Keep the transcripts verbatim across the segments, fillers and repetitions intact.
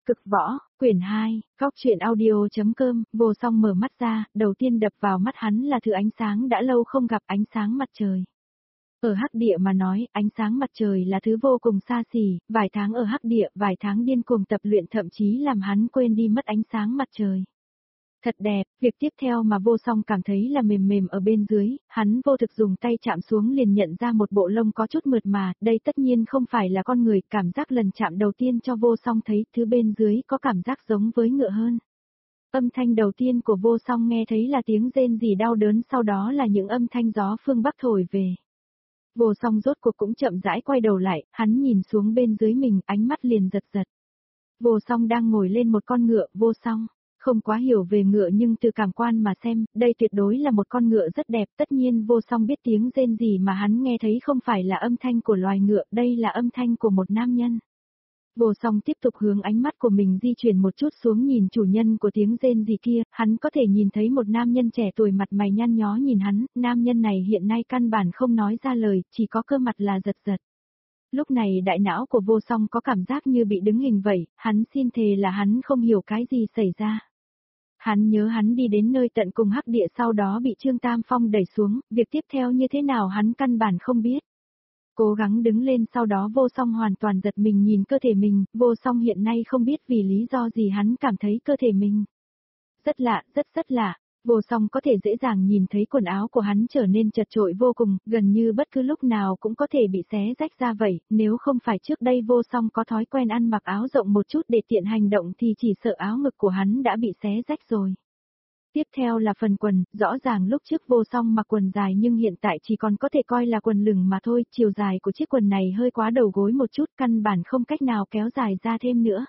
Cực võ, quyển hai, góc truyện audio.com, Vô Song mở mắt ra, đầu tiên đập vào mắt hắn là thứ ánh sáng đã lâu không gặp, ánh sáng mặt trời. Ở Hắc Địa mà nói, ánh sáng mặt trời là thứ vô cùng xa xỉ, vài tháng ở Hắc Địa, vài tháng điên cuồng tập luyện thậm chí làm hắn quên đi mất ánh sáng mặt trời. Thật đẹp, việc tiếp theo mà Vô Song cảm thấy là mềm mềm ở bên dưới, hắn vô thực dùng tay chạm xuống liền nhận ra một bộ lông có chút mượt mà, đây tất nhiên không phải là con người, cảm giác lần chạm đầu tiên cho Vô Song thấy thứ bên dưới có cảm giác giống với ngựa hơn. Âm thanh đầu tiên của Vô Song nghe thấy là tiếng rên rỉ đau đớn, sau đó là những âm thanh gió phương Bắc thổi về. Vô Song rốt cuộc cũng chậm rãi quay đầu lại, hắn nhìn xuống bên dưới mình, ánh mắt liền giật giật. Vô Song đang ngồi lên một con ngựa. Vô Song không quá hiểu về ngựa nhưng từ cảm quan mà xem, đây tuyệt đối là một con ngựa rất đẹp, tất nhiên Vô Song biết tiếng rên rỉ mà hắn nghe thấy không phải là âm thanh của loài ngựa, đây là âm thanh của một nam nhân. Vô Song tiếp tục hướng ánh mắt của mình di chuyển một chút xuống nhìn chủ nhân của tiếng rên rỉ kia, hắn có thể nhìn thấy một nam nhân trẻ tuổi mặt mày nhăn nhó nhìn hắn, nam nhân này hiện nay căn bản không nói ra lời, chỉ có cơ mặt là giật giật. Lúc này đại não của Vô Song có cảm giác như bị đứng hình vậy, hắn xin thề là hắn không hiểu cái gì xảy ra. Hắn nhớ hắn đi đến nơi tận cùng Hắc Địa sau đó bị Trương Tam Phong đẩy xuống, việc tiếp theo như thế nào hắn căn bản không biết. Cố gắng đứng lên sau đó Vô Song hoàn toàn giật mình nhìn cơ thể mình, Vô Song hiện nay không biết vì lý do gì hắn cảm thấy cơ thể mình rất lạ, rất rất lạ. Vô Song có thể dễ dàng nhìn thấy quần áo của hắn trở nên chật chội vô cùng, gần như bất cứ lúc nào cũng có thể bị xé rách ra vậy, nếu không phải trước đây Vô Song có thói quen ăn mặc áo rộng một chút để tiện hành động thì chỉ sợ áo ngực của hắn đã bị xé rách rồi. Tiếp theo là phần quần, rõ ràng lúc trước Vô Song mặc quần dài nhưng hiện tại chỉ còn có thể coi là quần lửng mà thôi, chiều dài của chiếc quần này hơi quá đầu gối một chút, căn bản không cách nào kéo dài ra thêm nữa.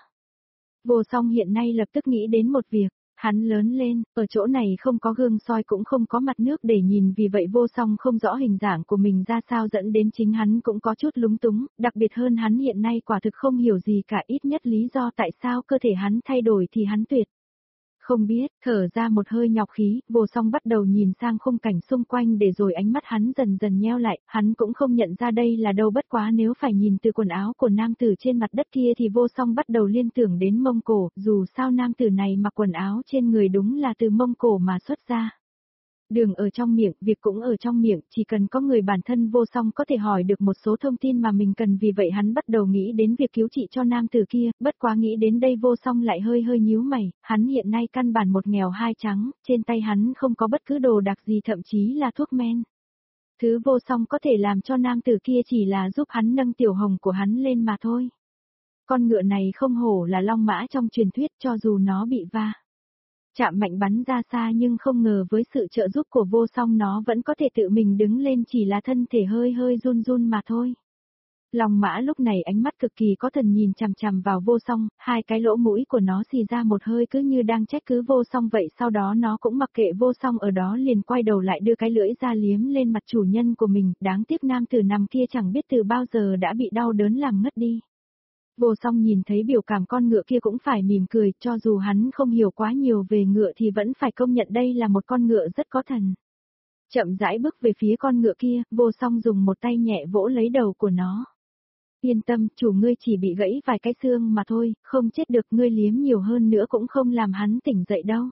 Vô Song hiện nay lập tức nghĩ đến một việc. Hắn lớn lên, ở chỗ này không có gương soi cũng không có mặt nước để nhìn, vì vậy Vô Song không rõ hình dạng của mình ra sao dẫn đến chính hắn cũng có chút lúng túng, đặc biệt hơn hắn hiện nay quả thực không hiểu gì cả, ít nhất lý do tại sao cơ thể hắn thay đổi thì hắn tuyệt không biết. Thở ra một hơi nhọc khí, Vô Song bắt đầu nhìn sang khung cảnh xung quanh để rồi ánh mắt hắn dần dần nheo lại, hắn cũng không nhận ra đây là đâu, bất quá nếu phải nhìn từ quần áo của nam tử trên mặt đất kia thì Vô Song bắt đầu liên tưởng đến Mông Cổ, dù sao nam tử này mặc quần áo trên người đúng là từ Mông Cổ mà xuất ra. Đường ở trong miệng, việc cũng ở trong miệng, chỉ cần có người bản thân Vô Song có thể hỏi được một số thông tin mà mình cần, vì vậy hắn bắt đầu nghĩ đến việc cứu trị cho nam tử kia, bất quá nghĩ đến đây Vô Song lại hơi hơi nhíu mày, hắn hiện nay căn bản một nghèo hai trắng, trên tay hắn không có bất cứ đồ đặc gì thậm chí là thuốc men. Thứ Vô Song có thể làm cho nam tử kia chỉ là giúp hắn nâng tiểu hồng của hắn lên mà thôi. Con ngựa này không hổ là long mã trong truyền thuyết, cho dù nó bị va chạm mạnh bắn ra xa nhưng không ngờ với sự trợ giúp của Vô Song nó vẫn có thể tự mình đứng lên, chỉ là thân thể hơi hơi run run mà thôi. Long mã lúc này ánh mắt cực kỳ có thần nhìn chằm chằm vào Vô Song, hai cái lỗ mũi của nó xì ra một hơi cứ như đang trách cứ Vô Song vậy, sau đó nó cũng mặc kệ Vô Song ở đó liền quay đầu lại đưa cái lưỡi ra liếm lên mặt chủ nhân của mình, đáng tiếc nam tử nằm kia chẳng biết từ bao giờ đã bị đau đớn làm ngất đi. Vô Song nhìn thấy biểu cảm con ngựa kia cũng phải mỉm cười, cho dù hắn không hiểu quá nhiều về ngựa thì vẫn phải công nhận đây là một con ngựa rất có thần. Chậm rãi bước về phía con ngựa kia, Vô Song dùng một tay nhẹ vỗ lấy đầu của nó. Yên tâm, chủ ngươi chỉ bị gãy vài cái xương mà thôi, không chết được, ngươi liếm nhiều hơn nữa cũng không làm hắn tỉnh dậy đâu.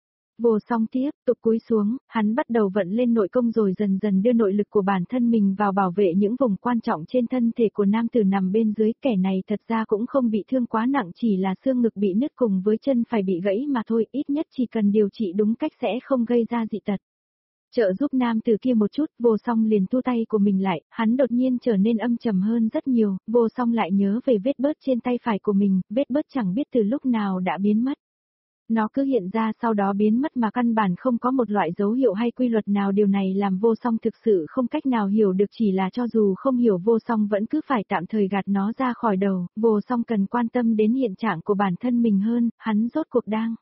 Vô Song tiếp tục cúi xuống, hắn bắt đầu vận lên nội công rồi dần dần đưa nội lực của bản thân mình vào bảo vệ những vùng quan trọng trên thân thể của nam tử nằm bên dưới, kẻ này thật ra cũng không bị thương quá nặng, chỉ là xương ngực bị nứt cùng với chân phải bị gãy mà thôi, ít nhất chỉ cần điều trị đúng cách sẽ không gây ra dị tật. Trợ giúp nam tử kia một chút, Vô Song liền thu tay của mình lại, hắn đột nhiên trở nên âm trầm hơn rất nhiều, Vô Song lại nhớ về vết bớt trên tay phải của mình, vết bớt chẳng biết từ lúc nào đã biến mất. Nó cứ hiện ra sau đó biến mất mà căn bản không có một loại dấu hiệu hay quy luật nào, điều này làm Vô Song thực sự không cách nào hiểu được, chỉ là cho dù không hiểu Vô Song vẫn cứ phải tạm thời gạt nó ra khỏi đầu, Vô Song cần quan tâm đến hiện trạng của bản thân mình hơn, hắn rốt cuộc đang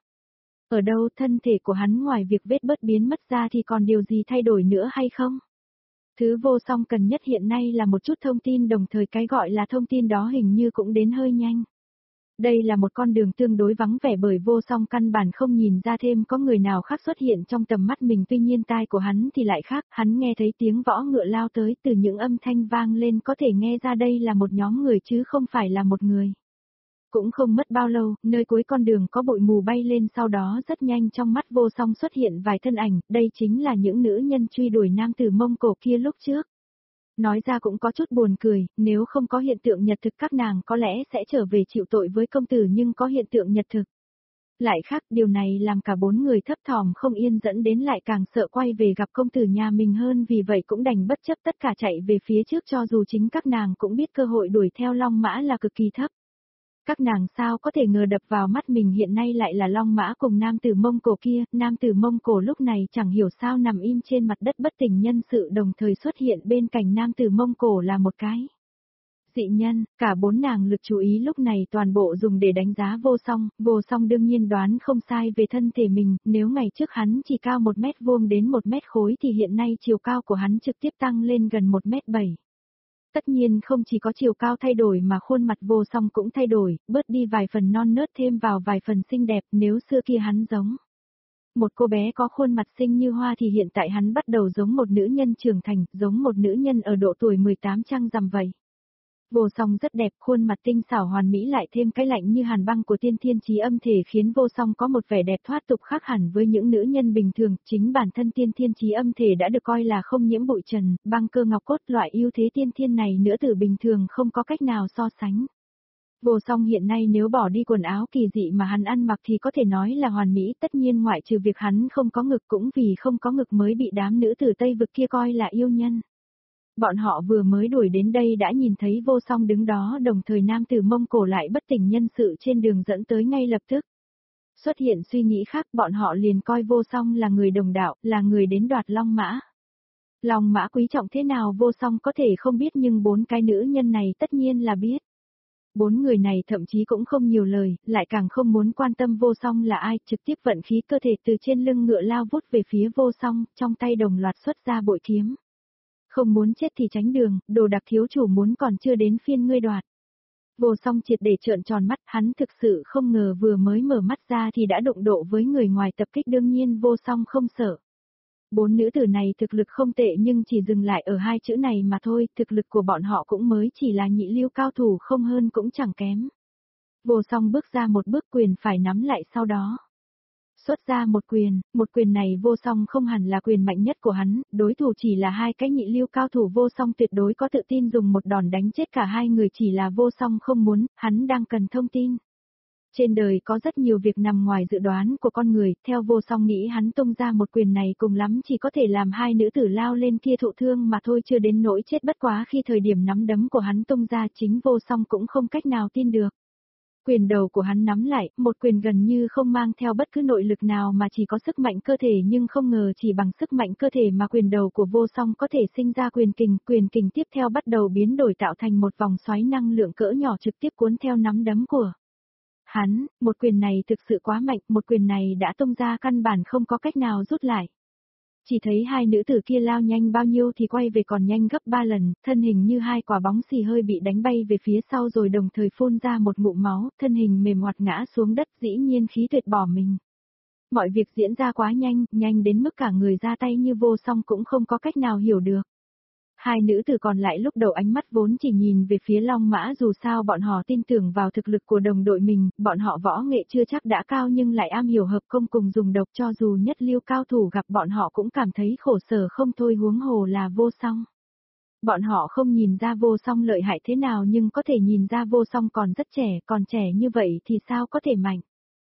ở đâu, thân thể của hắn ngoài việc vết bớt biến mất ra thì còn điều gì thay đổi nữa hay không? Thứ Vô Song cần nhất hiện nay là một chút thông tin, đồng thời cái gọi là thông tin đó hình như cũng đến hơi nhanh. Đây là một con đường tương đối vắng vẻ bởi Vô Song căn bản không nhìn ra thêm có người nào khác xuất hiện trong tầm mắt mình, tuy nhiên tai của hắn thì lại khác, hắn nghe thấy tiếng võ ngựa lao tới, từ những âm thanh vang lên có thể nghe ra đây là một nhóm người chứ không phải là một người. Cũng không mất bao lâu, nơi cuối con đường có bụi mù bay lên sau đó rất nhanh trong mắt Vô Song xuất hiện vài thân ảnh, đây chính là những nữ nhân truy đuổi nam tử Mông Cổ kia lúc trước. Nói ra cũng có chút buồn cười, nếu không có hiện tượng nhật thực các nàng có lẽ sẽ trở về chịu tội với công tử nhưng có hiện tượng nhật thực. Lại khác, điều này làm cả bốn người thấp thỏm không yên dẫn đến lại càng sợ quay về gặp công tử nhà mình hơn, vì vậy cũng đành bất chấp tất cả chạy về phía trước cho dù chính các nàng cũng biết cơ hội đuổi theo Long Mã là cực kỳ thấp. Các nàng sao có thể ngờ đập vào mắt mình hiện nay lại là Long Mã cùng nam tử Mông Cổ kia, nam tử Mông Cổ lúc này chẳng hiểu sao nằm im trên mặt đất bất tỉnh nhân sự, đồng thời xuất hiện bên cạnh nam tử Mông Cổ là một cái dị nhân, cả bốn nàng lực chú ý lúc này toàn bộ dùng để đánh giá Vô Song, Vô Song đương nhiên đoán không sai về thân thể mình, nếu ngày trước hắn chỉ cao một mét vuông đến một mét khối thì hiện nay chiều cao của hắn trực tiếp tăng lên gần một mét bảy. Tất nhiên không chỉ có chiều cao thay đổi mà khuôn mặt Vô Song cũng thay đổi, bớt đi vài phần non nớt thêm vào vài phần xinh đẹp, nếu xưa kia hắn giống một cô bé có khuôn mặt xinh như hoa thì hiện tại hắn bắt đầu giống một nữ nhân trưởng thành, giống một nữ nhân ở độ tuổi mười tám trăng rằm vậy. Vô Song rất đẹp, khuôn mặt tinh xảo hoàn mỹ lại thêm cái lạnh như hàn băng của tiên thiên chí âm thể khiến Vô Song có một vẻ đẹp thoát tục khác hẳn với những nữ nhân bình thường, chính bản thân tiên thiên chí âm thể đã được coi là không nhiễm bụi trần, băng cơ ngọc cốt, loại ưu thế tiên thiên này nữ tử bình thường không có cách nào so sánh. Vô Song hiện nay nếu bỏ đi quần áo kỳ dị mà hắn ăn mặc thì có thể nói là hoàn mỹ, tất nhiên ngoại trừ việc hắn không có ngực, cũng vì không có ngực mới bị đám nữ tử Tây vực kia coi là yêu nhân. Bọn họ vừa mới đuổi đến đây đã nhìn thấy Vô Song đứng đó, đồng thời nam tử Mông Cổ lại bất tỉnh nhân sự trên đường dẫn tới ngay lập tức. Xuất hiện suy nghĩ khác, bọn họ liền coi Vô Song là người đồng đạo, là người đến đoạt Long Mã. Long Mã quý trọng thế nào Vô Song có thể không biết, nhưng bốn cái nữ nhân này tất nhiên là biết. Bốn người này thậm chí cũng không nhiều lời, lại càng không muốn quan tâm Vô Song là ai, trực tiếp vận khí cơ thể từ trên lưng ngựa lao vút về phía Vô Song, trong tay đồng loạt xuất ra bội kiếm. Không muốn chết thì tránh đường, đồ đặc thiếu chủ muốn còn chưa đến phiên ngươi đoạt. Vô Song triệt để trợn tròn mắt, hắn thực sự không ngờ vừa mới mở mắt ra thì đã đụng độ với người ngoài tập kích, đương nhiên Vô Song không sợ. Bốn nữ tử này thực lực không tệ nhưng chỉ dừng lại ở hai chữ này mà thôi, thực lực của bọn họ cũng mới chỉ là nhị lưu cao thủ, không hơn cũng chẳng kém. Vô Song bước ra một bước, quyền phải nắm lại sau đó. Xuất ra một quyền, một quyền này Vô Song không hẳn là quyền mạnh nhất của hắn, đối thủ chỉ là hai cái nhị lưu cao thủ, Vô Song tuyệt đối có tự tin dùng một đòn đánh chết cả hai người, chỉ là Vô Song không muốn, hắn đang cần thông tin. Trên đời có rất nhiều việc nằm ngoài dự đoán của con người, theo Vô Song nghĩ hắn tung ra một quyền này cùng lắm chỉ có thể làm hai nữ tử lao lên kia thụ thương mà thôi, chưa đến nỗi chết, bất quá khi thời điểm nắm đấm của hắn tung ra chính Vô Song cũng không cách nào tin được. Quyền đầu của hắn nắm lại, một quyền gần như không mang theo bất cứ nội lực nào mà chỉ có sức mạnh cơ thể, nhưng không ngờ chỉ bằng sức mạnh cơ thể mà quyền đầu của Vô Song có thể sinh ra quyền kình, quyền kình tiếp theo bắt đầu biến đổi tạo thành một vòng xoáy năng lượng cỡ nhỏ trực tiếp cuốn theo nắm đấm của hắn. Một quyền này thực sự quá mạnh, một quyền này đã tung ra căn bản không có cách nào rút lại. Chỉ thấy hai nữ tử kia lao nhanh bao nhiêu thì quay về còn nhanh gấp ba lần, thân hình như hai quả bóng xì hơi bị đánh bay về phía sau rồi đồng thời phun ra một ngụm máu, thân hình mềm oặt ngã xuống đất, dĩ nhiên khí tuyệt bỏ mình. Mọi việc diễn ra quá nhanh, nhanh đến mức cả người ra tay như Vô Song cũng không có cách nào hiểu được. Hai nữ tử còn lại lúc đầu ánh mắt vốn chỉ nhìn về phía Long Mã, dù sao bọn họ tin tưởng vào thực lực của đồng đội mình, bọn họ võ nghệ chưa chắc đã cao nhưng lại am hiểu hợp công cùng dùng độc, cho dù nhất lưu cao thủ gặp bọn họ cũng cảm thấy khổ sở không thôi, huống hồ là Vô Song. Bọn họ không nhìn ra Vô Song lợi hại thế nào nhưng có thể nhìn ra Vô Song còn rất trẻ, còn trẻ như vậy thì sao có thể mạnh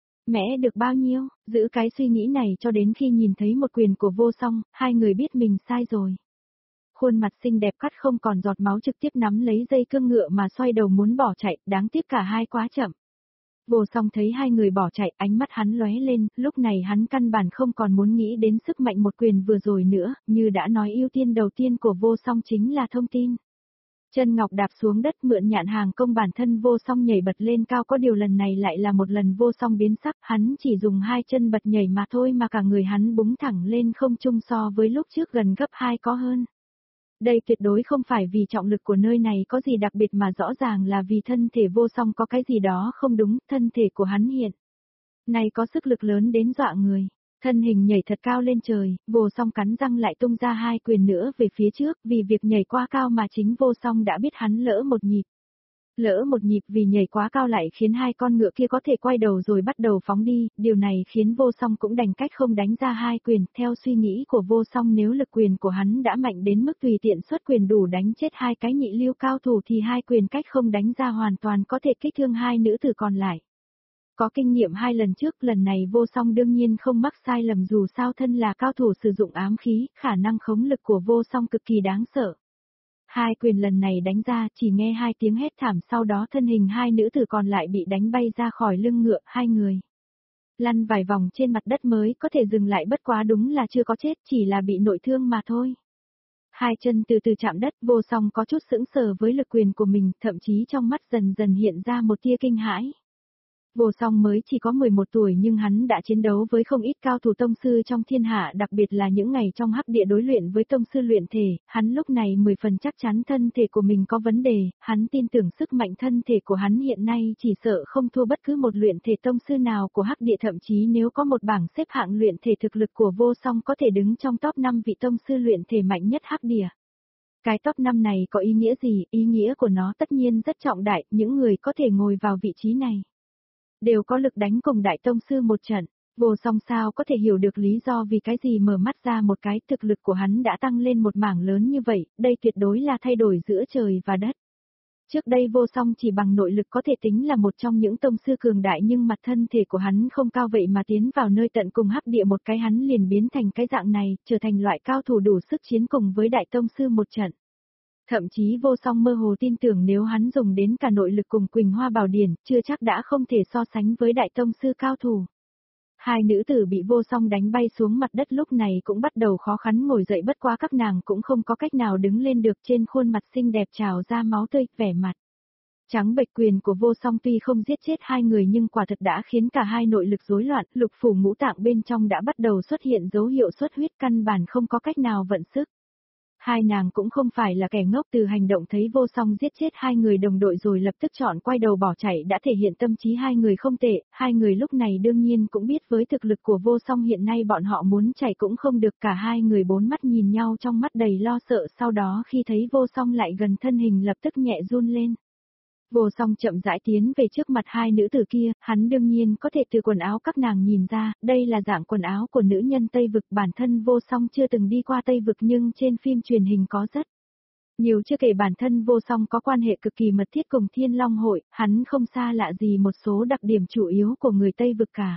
mẽ được bao nhiêu, giữ cái suy nghĩ này cho đến khi nhìn thấy một quyền của Vô Song, hai người biết mình sai rồi. Khuôn mặt xinh đẹp cắt không còn giọt máu trực tiếp nắm lấy dây cương ngựa mà xoay đầu muốn bỏ chạy, đáng tiếc cả hai quá chậm. Vô Song thấy hai người bỏ chạy, ánh mắt hắn lóe lên, lúc này hắn căn bản không còn muốn nghĩ đến sức mạnh một quyền vừa rồi nữa, như đã nói ưu tiên đầu tiên của Vô Song chính là thông tin. Chân ngọc đạp xuống đất mượn nhạn hàng công, bản thân Vô Song nhảy bật lên cao, có điều lần này lại là một lần Vô Song biến sắc, hắn chỉ dùng hai chân bật nhảy mà thôi mà cả người hắn búng thẳng lên không trung, so với lúc trước gần gấp hai có hơn. Đây tuyệt đối không phải vì trọng lực của nơi này có gì đặc biệt mà rõ ràng là vì thân thể Vô Song có cái gì đó không đúng, thân thể của hắn hiện này có sức lực lớn đến dọa người. Thân hình nhảy thật cao lên trời, Vô Song cắn răng lại tung ra hai quyền nữa về phía trước, vì việc nhảy quá cao mà chính Vô Song đã biết hắn lỡ một nhịp. Lỡ một nhịp vì nhảy quá cao lại khiến hai con ngựa kia có thể quay đầu rồi bắt đầu phóng đi, điều này khiến Vô Song cũng đành cách không đánh ra hai quyền. Theo suy nghĩ của Vô Song, nếu lực quyền của hắn đã mạnh đến mức tùy tiện xuất quyền đủ đánh chết hai cái nhị lưu cao thủ thì hai quyền cách không đánh ra hoàn toàn có thể kích thương hai nữ tử còn lại. Có kinh nghiệm hai lần trước, lần này Vô Song đương nhiên không mắc sai lầm, dù sao thân là cao thủ sử dụng ám khí, khả năng khống lực của Vô Song cực kỳ đáng sợ. Hai quyền lần này đánh ra, chỉ nghe hai tiếng hét thảm, sau đó thân hình hai nữ tử còn lại bị đánh bay ra khỏi lưng ngựa, hai người lăn vài vòng trên mặt đất mới có thể dừng lại, bất quá đúng là chưa có chết, chỉ là bị nội thương mà thôi. Hai chân từ từ chạm đất, Vô Song có chút sững sờ với lực quyền của mình, thậm chí trong mắt dần dần hiện ra một tia kinh hãi. Vô Song mới chỉ có mười một tuổi nhưng hắn đã chiến đấu với không ít cao thủ tông sư trong thiên hạ, đặc biệt là những ngày trong hắc địa đối luyện với tông sư luyện thể, hắn lúc này mười phần chắc chắn thân thể của mình có vấn đề, hắn tin tưởng sức mạnh thân thể của hắn hiện nay chỉ sợ không thua bất cứ một luyện thể tông sư nào của hắc địa, thậm chí nếu có một bảng xếp hạng luyện thể thực lực của Vô Song có thể đứng trong top năm vị tông sư luyện thể mạnh nhất hắc địa. Cái top năm này có ý nghĩa gì? Ý nghĩa của nó tất nhiên rất trọng đại, những người có thể ngồi vào vị trí này đều có lực đánh cùng đại tông sư một trận. Vô Song sao có thể hiểu được lý do vì cái gì mở mắt ra một cái, thực lực của hắn đã tăng lên một mảng lớn như vậy, đây tuyệt đối là thay đổi giữa trời và đất. Trước đây Vô Song chỉ bằng nội lực có thể tính là một trong những tông sư cường đại, nhưng mặt thân thể của hắn không cao, vậy mà tiến vào nơi tận cùng hắc địa một cái hắn liền biến thành cái dạng này, trở thành loại cao thủ đủ sức chiến cùng với đại tông sư một trận. Thậm chí Vô Song mơ hồ tin tưởng nếu hắn dùng đến cả nội lực cùng Quỳnh Hoa Bảo Điển, chưa chắc đã không thể so sánh với đại tông sư cao thủ. Hai nữ tử bị Vô Song đánh bay xuống mặt đất lúc này cũng bắt đầu khó khăn ngồi dậy, bất quá các nàng cũng không có cách nào đứng lên được, trên khuôn mặt xinh đẹp trào ra máu tươi, vẻ mặt trắng bệch. Quyền của Vô Song tuy không giết chết hai người nhưng quả thật đã khiến cả hai nội lực rối loạn, lục phủ ngũ tạng bên trong đã bắt đầu xuất hiện dấu hiệu xuất huyết, căn bản không có cách nào vận sức. Hai nàng cũng không phải là kẻ ngốc, từ hành động thấy Vô Song giết chết hai người đồng đội rồi lập tức chọn quay đầu bỏ chạy đã thể hiện tâm trí hai người không tệ, hai người lúc này đương nhiên cũng biết với thực lực của Vô Song hiện nay bọn họ muốn chạy cũng không được, cả hai người bốn mắt nhìn nhau trong mắt đầy lo sợ, sau đó khi thấy Vô Song lại gần thân hình lập tức nhẹ run lên. Vô Song chậm rãi tiến về trước mặt hai nữ tử kia, hắn đương nhiên có thể từ quần áo các nàng nhìn ra, đây là dạng quần áo của nữ nhân Tây Vực, bản thân Vô Song chưa từng đi qua Tây Vực nhưng trên phim truyền hình có rất nhiều, chưa kể bản thân Vô Song có quan hệ cực kỳ mật thiết cùng Thiên Long Hội, hắn không xa lạ gì một số đặc điểm chủ yếu của người Tây Vực cả.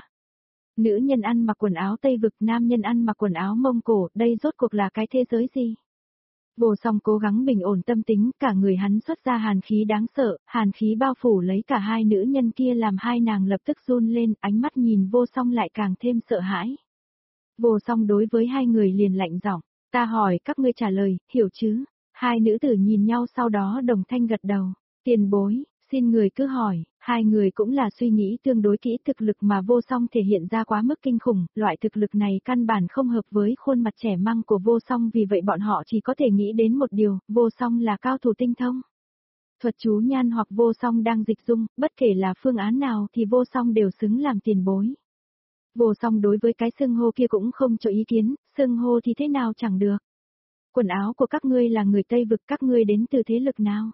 Nữ nhân ăn mặc quần áo Tây Vực, nam nhân ăn mặc quần áo Mông Cổ, đây rốt cuộc là cái thế giới gì? Vô Song cố gắng bình ổn tâm tính, cả người hắn xuất ra hàn khí đáng sợ, hàn khí bao phủ lấy cả hai nữ nhân kia làm hai nàng lập tức run lên, ánh mắt nhìn Vô Song lại càng thêm sợ hãi. Vô Song đối với hai người liền lạnh giọng, ta hỏi các ngươi trả lời, hiểu chứ? Hai nữ tử nhìn nhau sau đó đồng thanh gật đầu, tiền bối, xin người cứ hỏi. Hai người cũng là suy nghĩ tương đối kỹ, thực lực mà Vô Song thể hiện ra quá mức kinh khủng, loại thực lực này căn bản không hợp với khuôn mặt trẻ măng của Vô Song, vì vậy bọn họ chỉ có thể nghĩ đến một điều, Vô Song là cao thủ tinh thông thuật chú nhan hoặc Vô Song đang dịch dung, bất kể là phương án nào thì Vô Song đều xứng làm tiền bối. Vô Song đối với cái xưng hô kia cũng không cho ý kiến, xưng hô thì thế nào chẳng được. Quần áo của các ngươi là người Tây Vực, các ngươi đến từ thế lực nào?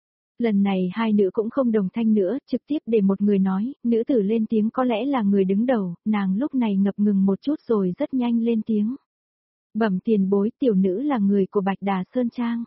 Lần này hai nữ cũng không đồng thanh nữa, trực tiếp để một người nói, nữ tử lên tiếng, có lẽ là người đứng đầu, nàng lúc này ngập ngừng một chút rồi rất nhanh lên tiếng. Bẩm tiền bối, tiểu nữ là người của Bạch Đà Sơn Trang.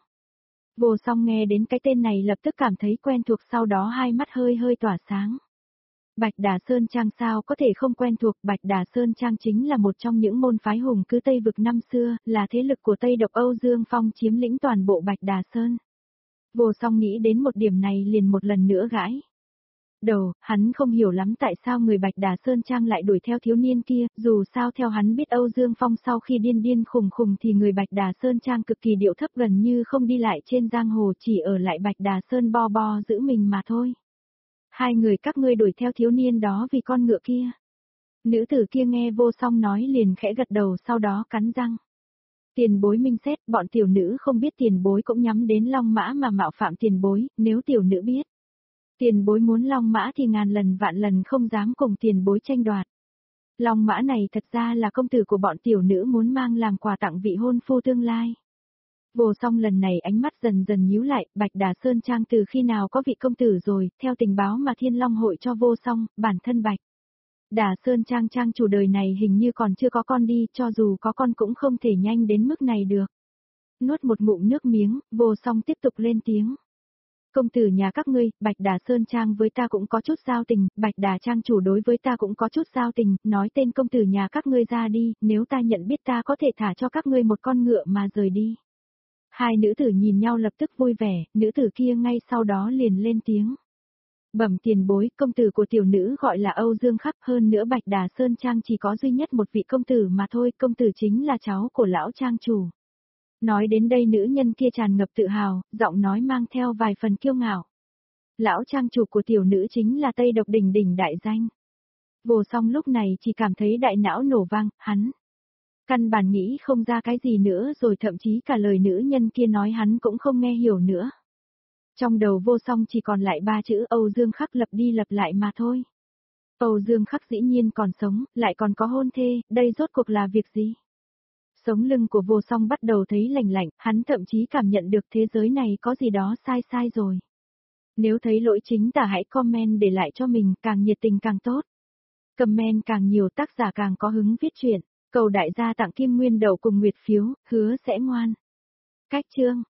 Vô Song nghe đến cái tên này lập tức cảm thấy quen thuộc, sau đó hai mắt hơi hơi tỏa sáng. Bạch Đà Sơn Trang sao có thể không quen thuộc, Bạch Đà Sơn Trang chính là một trong những môn phái hùng cứ Tây Vực năm xưa, là thế lực của Tây Độc Âu Dương Phong chiếm lĩnh toàn bộ Bạch Đà Sơn. Vô Song nghĩ đến một điểm này liền một lần nữa gãi đầu, hắn không hiểu lắm tại sao người Bạch Đà Sơn Trang lại đuổi theo thiếu niên kia, dù sao theo hắn biết Âu Dương Phong sau khi điên điên khùng khùng thì người Bạch Đà Sơn Trang cực kỳ điệu thấp, gần như không đi lại trên giang hồ, chỉ ở lại Bạch Đà Sơn bo bo giữ mình mà thôi. Hai người các ngươi đuổi theo thiếu niên đó vì con ngựa kia. Nữ tử kia nghe Vô Song nói liền khẽ gật đầu, sau đó cắn răng. Tiền bối minh xét, bọn tiểu nữ không biết tiền bối cũng nhắm đến Long Mã mà mạo phạm tiền bối, nếu tiểu nữ biết tiền bối muốn Long Mã thì ngàn lần vạn lần không dám cùng tiền bối tranh đoạt. Long Mã này thật ra là công tử của bọn tiểu nữ muốn mang làm quà tặng vị hôn phu tương lai. Vô Song lần này ánh mắt dần dần nhíu lại, Bạch Đà Sơn Trang từ khi nào có vị công tử rồi, theo tình báo mà Thiên Long hội cho Vô Song, bản thân Bạch Đà Sơn Trang Trang chủ đời này hình như còn chưa có con đi, cho dù có con cũng không thể nhanh đến mức này được. Nuốt một ngụm nước miếng, Vô Song tiếp tục lên tiếng. Công tử nhà các ngươi, Bạch Đà Sơn Trang với ta cũng có chút giao tình, Bạch Đà Trang chủ đối với ta cũng có chút giao tình, nói tên công tử nhà các ngươi ra đi, nếu ta nhận biết ta có thể thả cho các ngươi một con ngựa mà rời đi. Hai nữ tử nhìn nhau lập tức vui vẻ, nữ tử kia ngay sau đó liền lên tiếng. Bẩm tiền bối, công tử của tiểu nữ gọi là Âu Dương Khắc, hơn nữa Bạch Đà Sơn Trang chỉ có duy nhất một vị công tử mà thôi, công tử chính là cháu của lão trang chủ. Nói đến đây nữ nhân kia tràn ngập tự hào, giọng nói mang theo vài phần kiêu ngạo. Lão trang chủ của tiểu nữ chính là Tây Độc Đỉnh đỉnh đại danh. Vô Song lúc này chỉ cảm thấy đại não nổ vang, hắn căn bản nghĩ không ra cái gì nữa rồi thậm chí cả lời nữ nhân kia nói hắn cũng không nghe hiểu nữa. Trong đầu Vô Song chỉ còn lại ba chữ Âu Dương Khắc lặp đi lặp lại mà thôi. Âu Dương Khắc dĩ nhiên còn sống, lại còn có hôn thê, đây rốt cuộc là việc gì? Sống lưng của Vô Song bắt đầu thấy lạnh lạnh, hắn thậm chí cảm nhận được thế giới này có gì đó sai sai rồi. Nếu thấy lỗi chính tả hãy comment để lại cho mình, càng nhiệt tình càng tốt. Comment càng nhiều tác giả càng có hứng viết chuyện, cầu đại gia tặng kim nguyên đậu cùng nguyệt phiếu, hứa sẽ ngoan. Cách chương